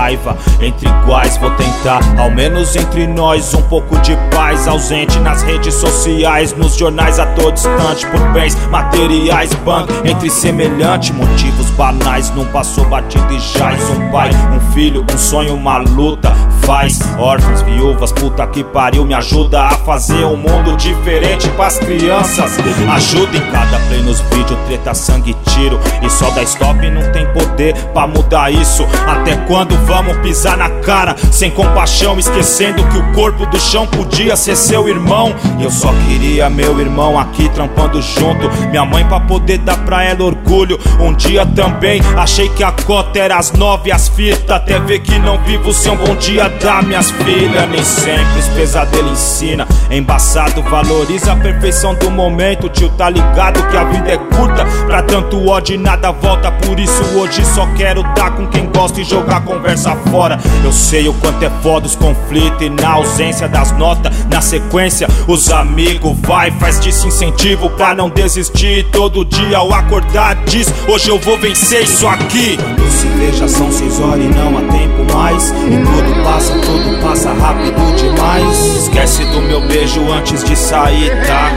raiva. Entre iguais vou tentar, ao menos entre nós, um pouco de paz. Ausente nas redes sociais, nos jornais a todo instante, por bens materiais. Bando entre semelhante, motivos banais. Não passou batido e jaz. Um pai, um filho, um sonho, uma luta. Faz órfãos, viúvas, puta que pariu. Me ajuda a fazer um mundo diferente pras crianças. Ajuda em cada play nos vídeos, treta, sangue, tiro. E só da stop não tem poder pra mudar isso. Até quando vamos pisar na cara sem compaixão, esquecendo que o corpo do chão podia ser seu irmão. E eu só queria meu irmão aqui trampando junto, minha mãe pra poder dar pra ela orgulho. Um dia também achei que a cota era as 9 as fitas, até ver que não vivo sem um bom dia da minhas filhas. Nem sempre esse pesadelo ensina, embaçado valoriza a perfeição do momento. Tio tá ligado que a vida é curta pra tanto ódio e nada volta. Por isso hoje só quero dar com quem gosta e jogar a conversa fora. Eu sei o quanto é foda os conflitos e na ausência das notas, na sequência os amigos vai, faz disso incentivo pra não desistir. Todo dia ao acordar diz, hoje eu vou vencer isso aqui. Quando se vê já são 6 horas e não há tempo mais, e tudo passa rápido demais. Esquece do meu beijo antes de sair, tá?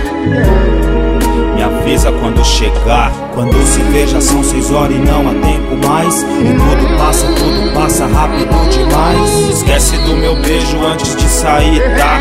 Me avisa quando chegar. Quando se vê já são 6 horas e não há tempo mais, e tudo passa rápido demais. Esquece do meu beijo antes de sair, tá?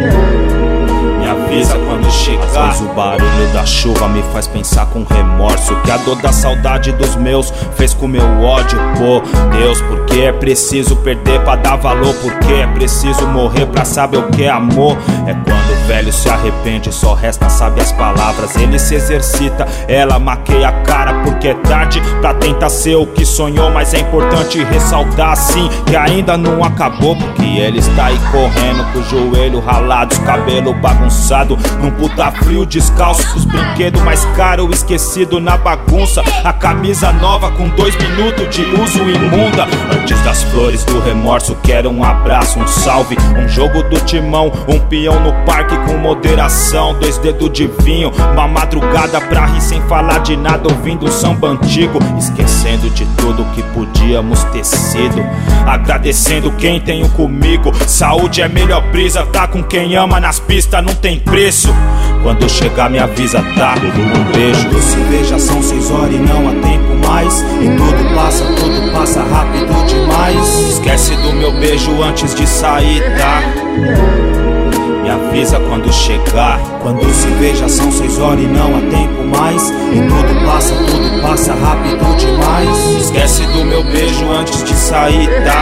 Me avisa quando chegar. Às vezes o barulho da chuva me faz pensar com remorso que a dor da saudade dos meus fez com meu ódio. Pô, Deus, porque é preciso perder pra dar valor? Porque é preciso morrer pra saber o que é amor? É quando o velho se arrepende, só resta saber as palavras. Ele se exercita, ela maqueia a cara, porque é tarde pra tentar ser o que sonhou. Mas é importante ressaltar assim que ainda não acabou, porque ele está aí correndo com o joelho ralado, os cabelos bagunçado, num puta frio descalço, com os brinquedos mais caros esquecido na bagunça. A camisa nova com 2 minutos de uso imunda. Antes das flores do remorso quero um abraço, um salve, um jogo do timão, um peão no parque com moderação, 2 dedos de vinho, uma madrugada pra rir sem falar de nada, ouvindo um samba antigo, esquecendo de tudo que podíamos ter sido, agradecendo quem tenho comigo. Saúde é melhor brisa, tá com quem ama nas pistas, não tem preço. Quando chegar me avisa, tá? Um beijo. Quando se vê já são 6 horas e não há tempo mais, e tudo passa rápido demais. Esquece do meu beijo antes de sair, tá? Me avisa quando chegar. Quando se vê já são 6 horas e não há tempo mais, e tudo passa rápido demais. Esquece do meu beijo antes de sair, tá?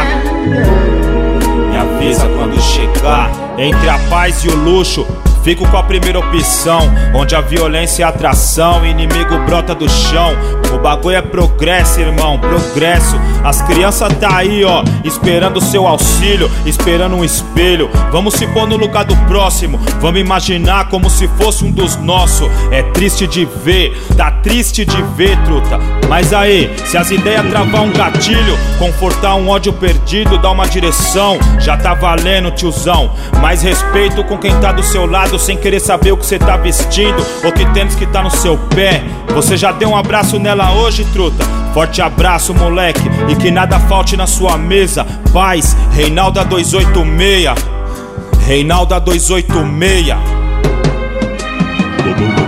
Me avisa quando chegar. Entre a paz e o luxo, fico com a primeira opção, onde a violência é atração, inimigo brota do chão. O bagulho é progresso, irmão, progresso. As crianças tá aí, ó, esperando o seu auxílio, esperando um espelho. Vamos se pôr no lugar do próximo, vamos imaginar como se fosse um dos nossos. É triste de ver, tá triste de ver, truta. Mas aí, se as ideias travar um gatilho, confortar um ódio perdido, dar uma direção, já tá valendo, tiozão. Mais respeito com quem tá do seu lado, sem querer saber o que cê tá vestindo ou que tênis que tá no seu pé. Você já deu um abraço nela hoje, truta? Forte abraço, moleque, e que nada falte na sua mesa. Paz, Reinalda 286, Reinalda 286.